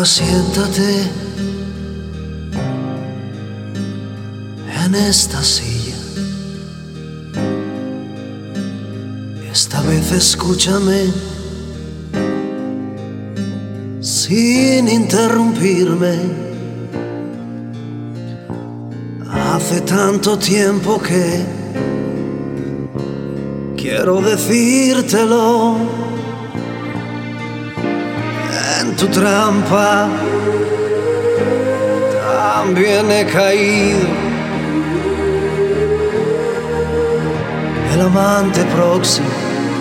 Ahora siéntate en esta silla. Esta vez escúchame sin interrumpirme. Hace tanto tiempo que quiero decírtelo. En tu trampa también he caído. El amante próximo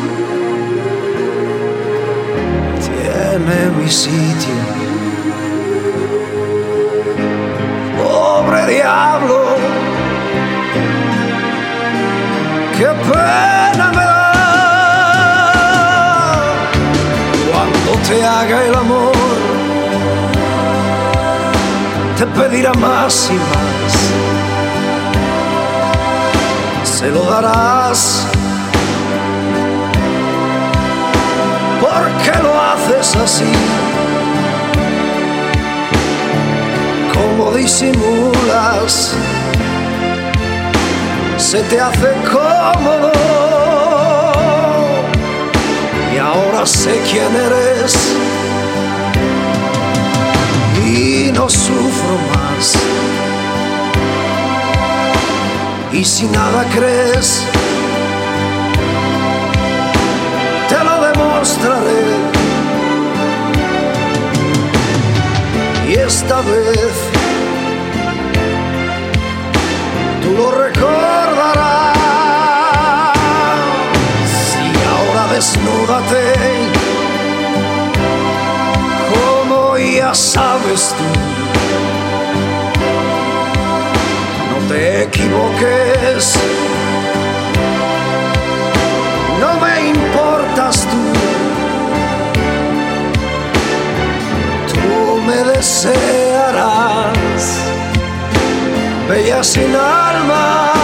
tiene mi sitio. Pobre diablo, qué pena me da. Cuando te haga el amor, te pedirá más y más. Se lo darás. ¿Por qué lo haces así? ¿Cómo disimulas? Se te hace cómodo. Y ahora sé quién eres y no sufro más. Y si nada crees, te lo demostraré. Y esta vez tú lo recordarás. Y ahora desnúdate, como ya sabes tú. No te equivoques, no me importas tú. Tú me desearás, bella sin alma.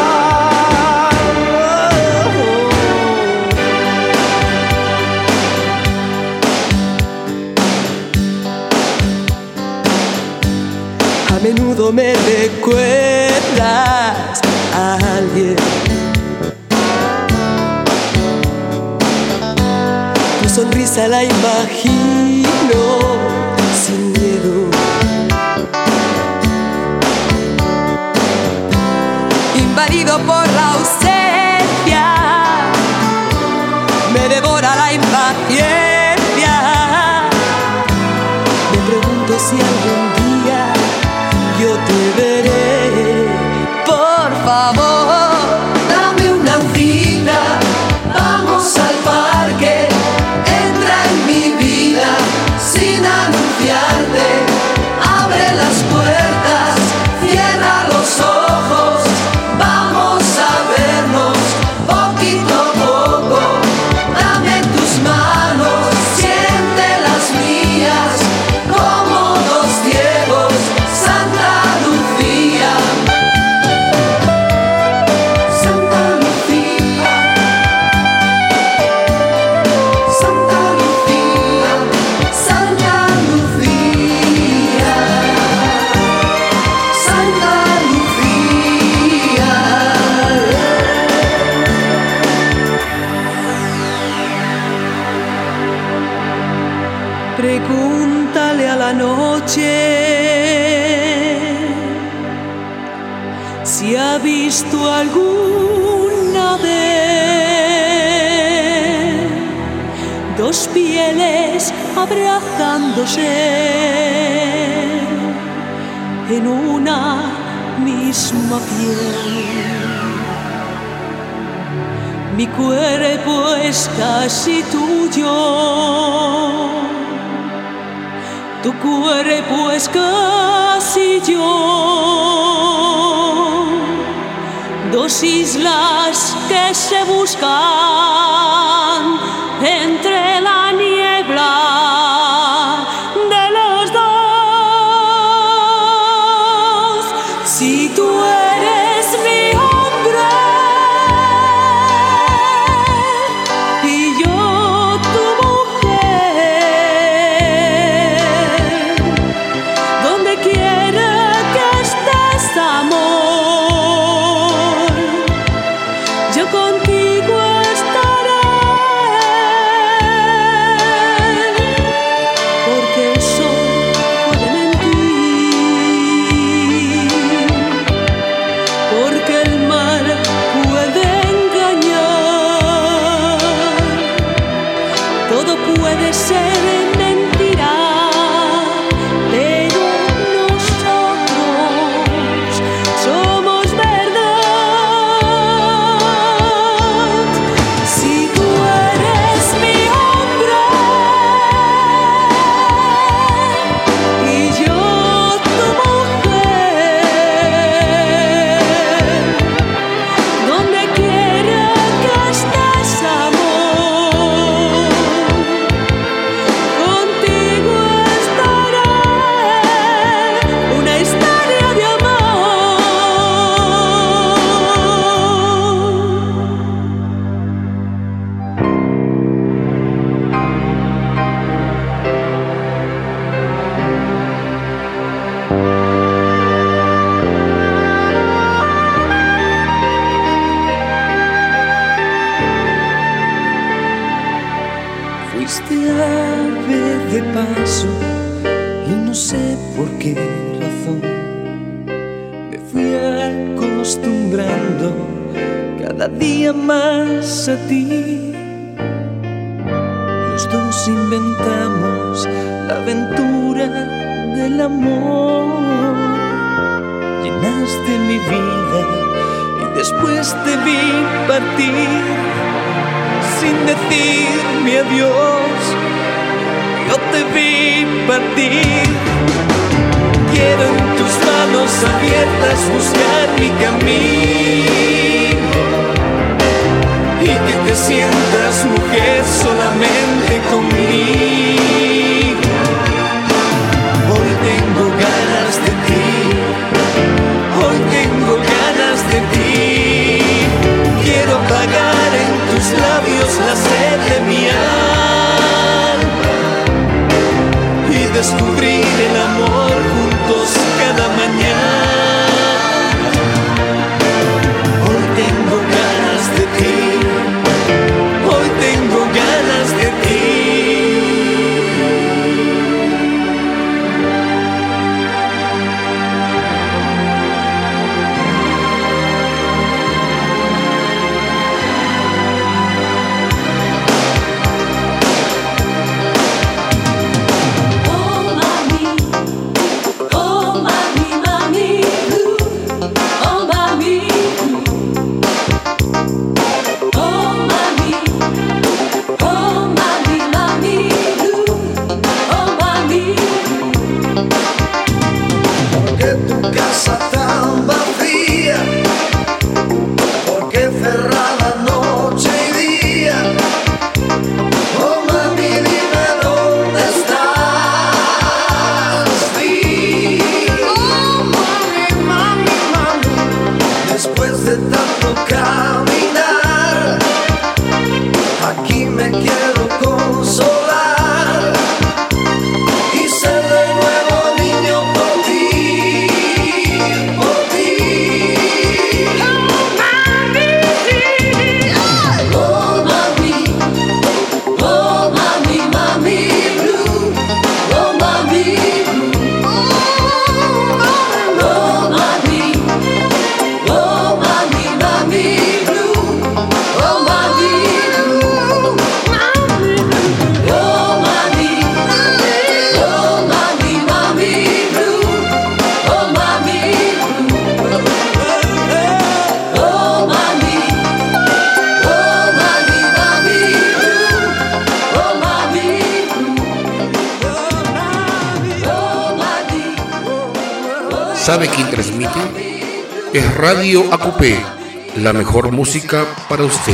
A menudo me recuerdas a alguien. Tu sonrisa la imagino sin miedo. Invadido por la ausencia, me devora la impaciencia. Me pregunto si algún día yo te veré. Por favor, dame una cita, vamos al parque. Entra en mi vida sin anunciarte. Abre las puertas, cierra los ojos. Vamos a vernos poquito a poco. Dame tus manos, siente las mías, como dos ciegos. Santa Lucía, Santa Lucía, Santa Lucía, Santa Lucía, Santa Lucía. pregúntale a la noche si ha visto alguna vez dos pieles abrazándose en una misma piel. Mi cuerpo es casi tuyo, tu cuerpo es casi yo. Dos islas que se buscan entre la niebla de los dos. Si tú eres mi hombre y yo tu mujer, fuiste ave de paso y no sé por qué razón me fui acostumbrando cada día más a ti. Los dos inventamos la aventura del amor. Llenaste mi vida y después te vi partir sin decirme adiós. Yo te vi partir. Quiero en tus manos abiertas buscar mi camino y que te sientas mujer solamente conmigo. Hoy tengo ganas de ti, hoy tengo ganas de ti. Quiero apagar en tus labios la sed de mi alma y descubrir el amor juntos cada mañana. Hoy tengo ganas de ti, hoy tengo ganas de ti. ¿Sabe quién transmite? Es Radio Acupé, la mejor música para usted.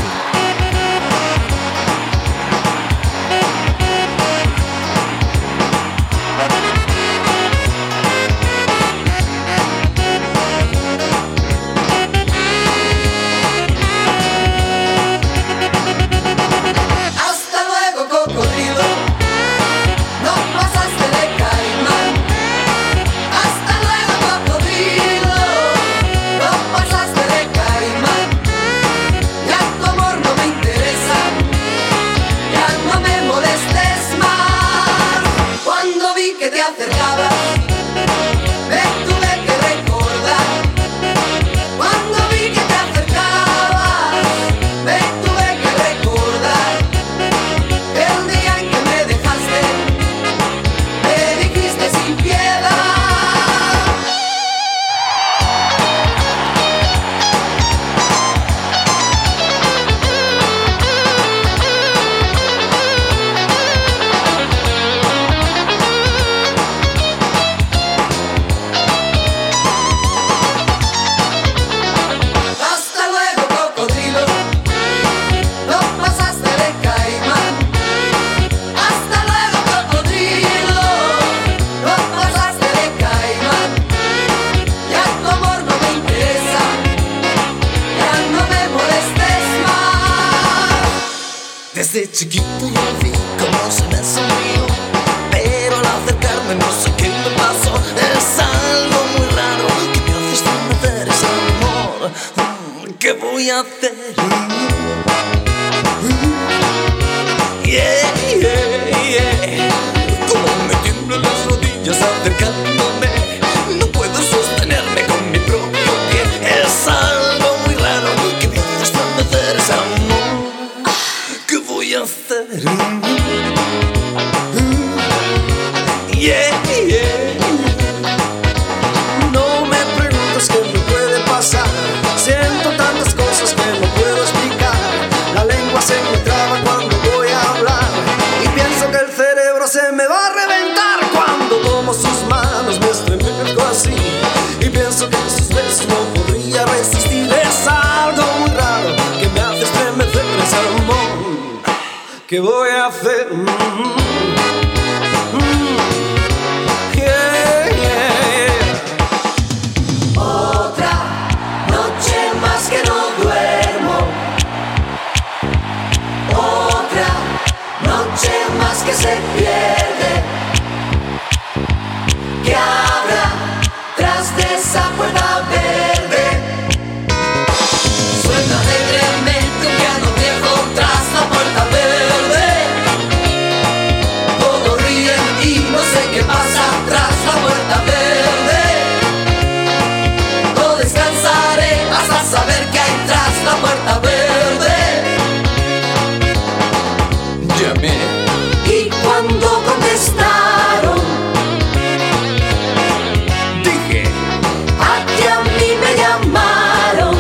Desde chiquito yo vi cómo se me sonrió, pero al acercarme no sé qué me pasó. Es algo muy raro que me hace estremecer ese amor. ¿Qué voy a hacer? Yeah, yeah. hacer. Yeah, yeah. No me preguntes qué me puede pasar. Siento tantas cosas que no puedo explicar. La lengua se me traba cuando voy a hablar y pienso que el cerebro se me va a reventar. Cuando tomo sus manos me estremezco así y pienso que en sus besos no podría resistir. Es algo muy raro que me hace estremecer. Ese amor, ¿qué voy a hacer? Yeah, yeah. Otra noche más que no duermo. Otra noche más que se pierde. ¿Qué habrá tras de esa puerta verde? Suena alegremente un piano viejo tras la puerta verde. Todos ríen y no sé qué pasa tras la puerta verde. No descansaré hasta saber qué hay tras la puerta verde. Llamé Y cuando contestaron, dije a que a mí me llamaron.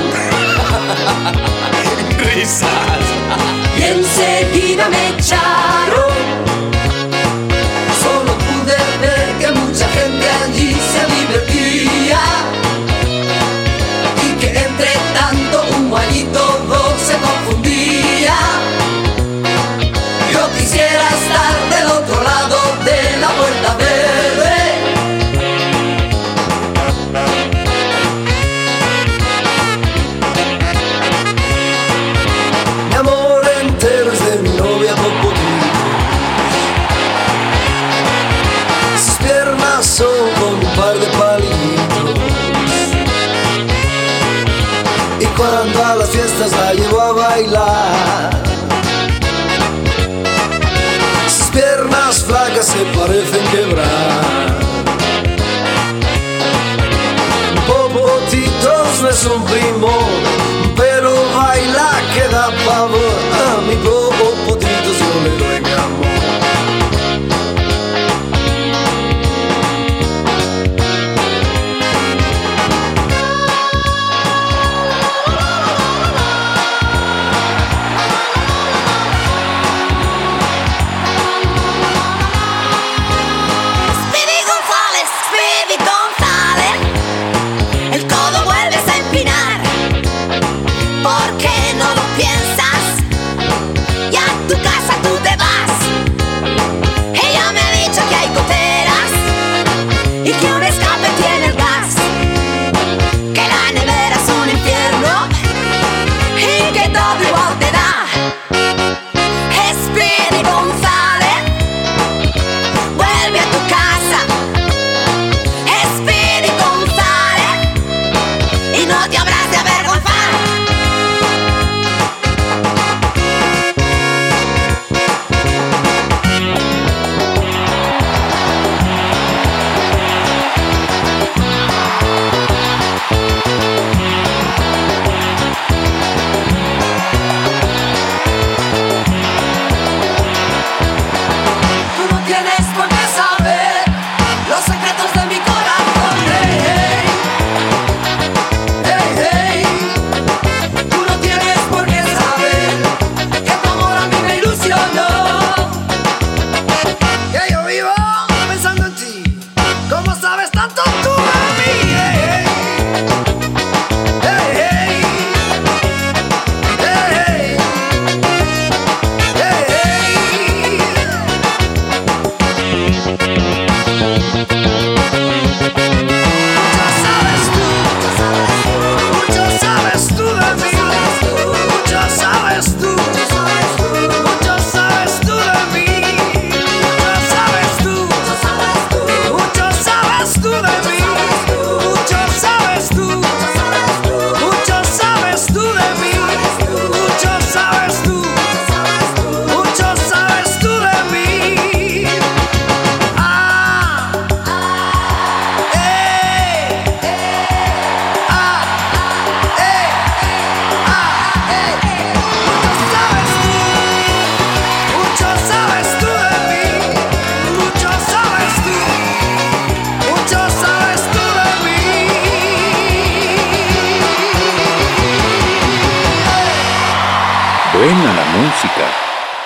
risas. Y enseguida me echaron. Solo pude ver que mucha gente allí se divertía y que entre tanto humo allí todo se confundía. Yo quisiera estar del otro lado de la puerta verde. Mi amor entero es de mi novia Popotito. Sus piernas son con un par de palitos. Y cuando a las fiestas la llevo a bailar, sus piernas flacas se parecen quebrar. Popotitos no es un primo, pero baila que da pavor. A mi Popotitos yo le doy mi amor. Speedy González, el codo vuelves a empinar.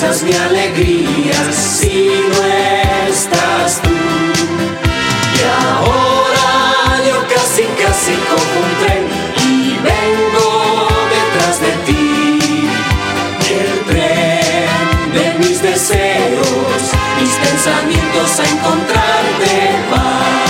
risas mi alegría si no estás tú. Y ahora yo casi cojo un tren y vengo detrás de ti. Y el tren de mis deseos, mis pensamientos a encontrarte van.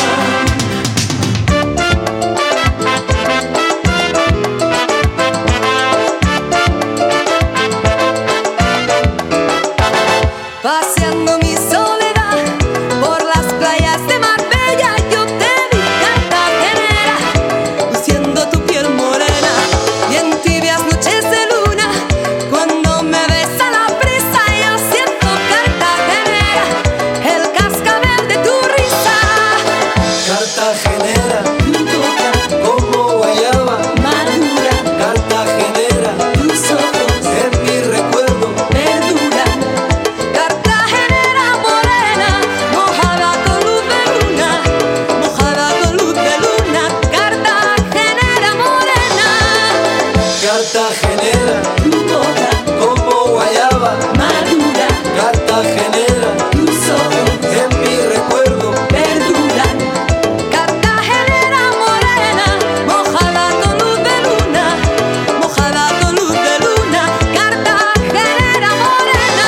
Paseando mi soledad por las playas de Marbella, yo te vi, Cartagenera, luciendo tu piel morena. Y en tibias noches de luna, cuando me besa la brisa, yo siento, Cartagenera, el cascabel de tu risa. Cartagenera, como guayaba Madura, Cartagenera, tus ojos en mi recuerdo perduran. Cartagenera morena, mojada con luz de luna, mojada con luz de luna. Cartagenera morena, Cartagenera, tu boca como guayaba madura, Cartagenera, tus ojos en mi recuerdo perduran. Cartagenera morena, mojada con luz de luna, mojada con luz de luna. Cartagenera morena.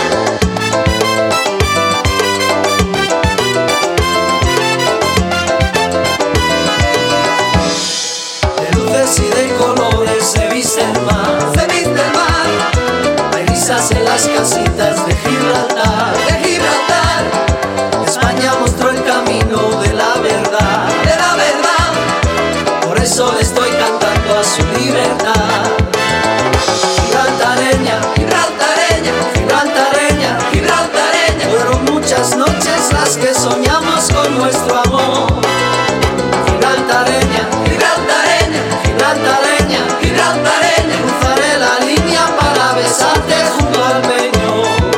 de luces y de colores se viste el mar. Se viste el mar Hay risas en las casitas de Gibraltar. de Gibraltar, España mostró el camino de la verdad. de la verdad. Por eso le estoy cantando a su libertad. Gibraltareña, Gibraltareña, gibraltareña, gibraltareña. fueron muchas noches las que soñamos con nuestro amor. Gibraltareña, Gibraltareña, gibraltareña, gibraltareña. cruzaré la línea para besarte junto al peñón.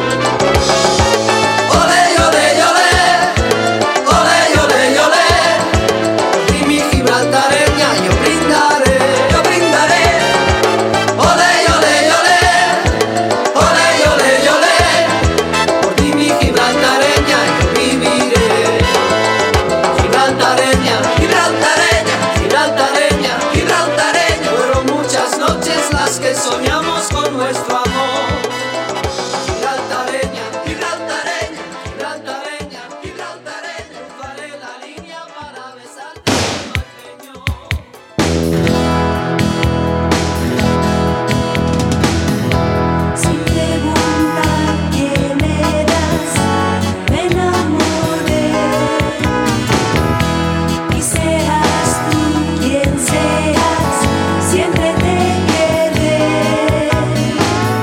Ole, ole, ole, ole, ole, ole. Por ti mi gibraltareña yo brindaré. Yo brindaré. Ole, ole, ole, ole, ole, ole. Por ti mi gibraltareña yo viviré. Gibraltareña, Gibraltareña, gibraltareña, gibraltareña. fueron muchas noches las que soñamos con nuestro amor. Gibraltareña, Gibraltareña, gibraltareña, gibraltareña. cruzaré la línea para besarte junto al peñón. Si preguntan quién eras, me enamoré. Y seas tú quien seas, siempre te quedé.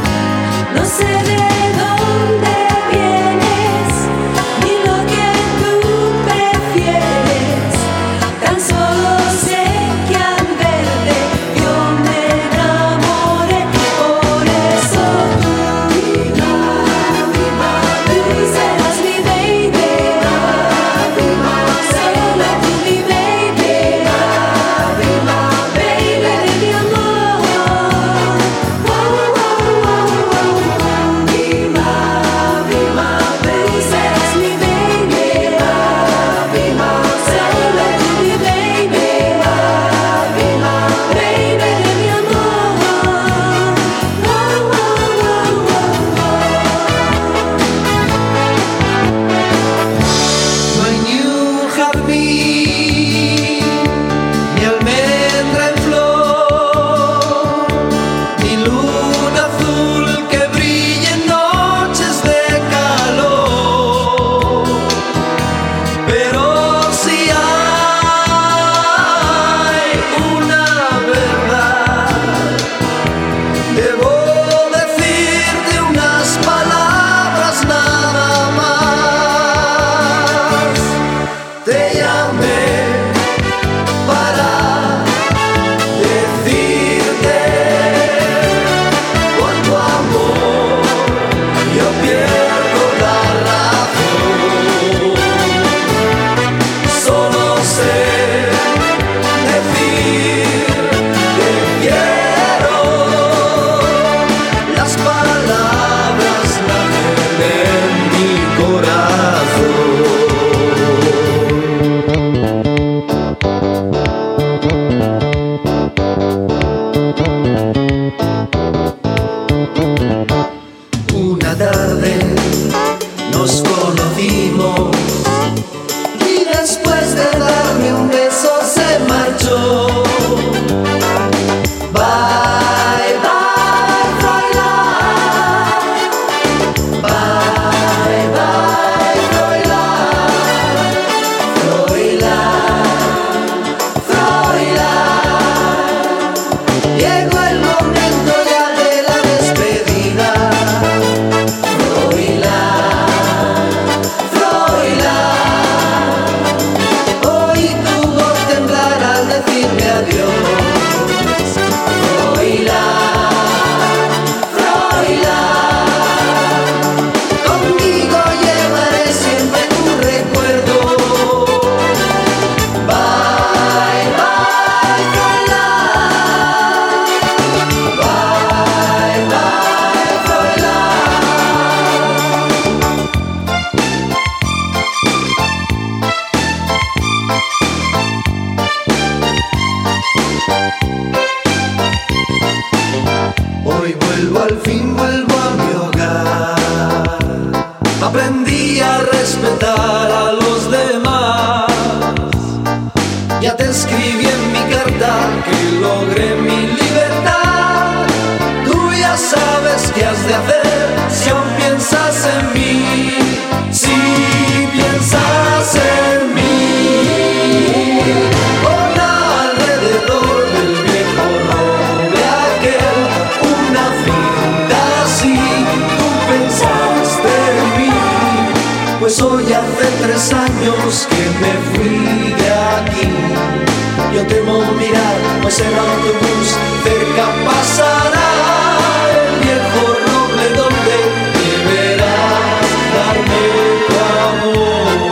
Llegó el momento ya de la despedida. Froilán, hoy tu voz temblar al decirme adiós. Conmigo llevaré siempre tu recuerdo. Bye, bye, Froilán. Bye, bye, Froilán. Hoy vuelvo, al fin vuelvo a mi hogar. Aprendí a respetar a los demás. Ya te escribí en mi carta que logré mi libertad. Tú ya sabes qué has de hacer si aún piensas en mí. Si piensas en mí. Pon alrededor del viejo roble aquel una cinta así. Tú pensaste en mí. Pues hoy hace 3 años que me fui de aquí. Yo temo mirar, pues el autobús cerca pasará. El viejo roble donde deberás darme tu amor.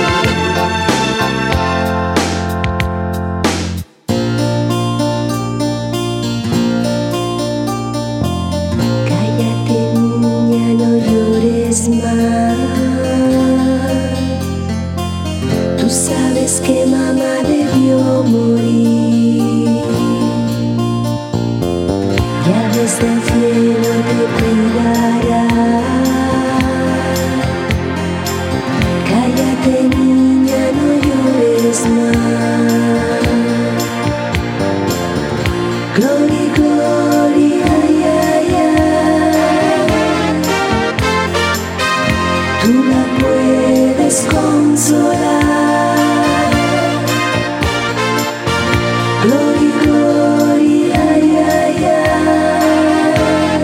Cállate, niña, no llores más. Tú sabes que mamá debió morir. Ya desde el cielo te cuidará. Cállate, niña, no llores más. Gloria, gloria, ay, ay, ay. Tú la puedes consolar. Gloria, gloria, ay, ay, ay.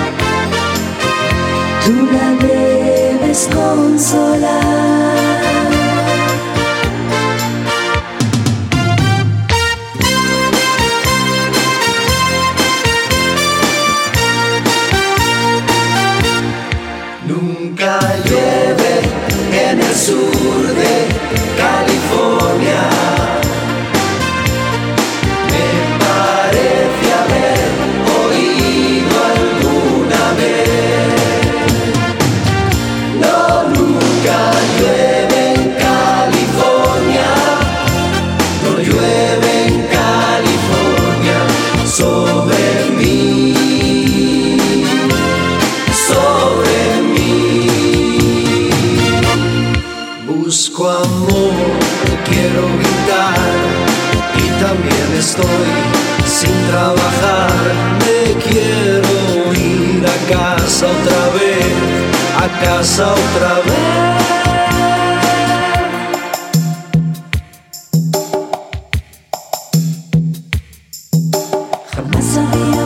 Tú la debes consolar. Nunca llueve en el sur de California. Me parece haber oído alguna vez. No, nunca llueve en California. No llueve en California sobre mí. Sobre mí. Busco amor, quiero gritar y también estoy sin trabajar. Me quiero ir a casa otra vez, a casa otra vez. Jamás había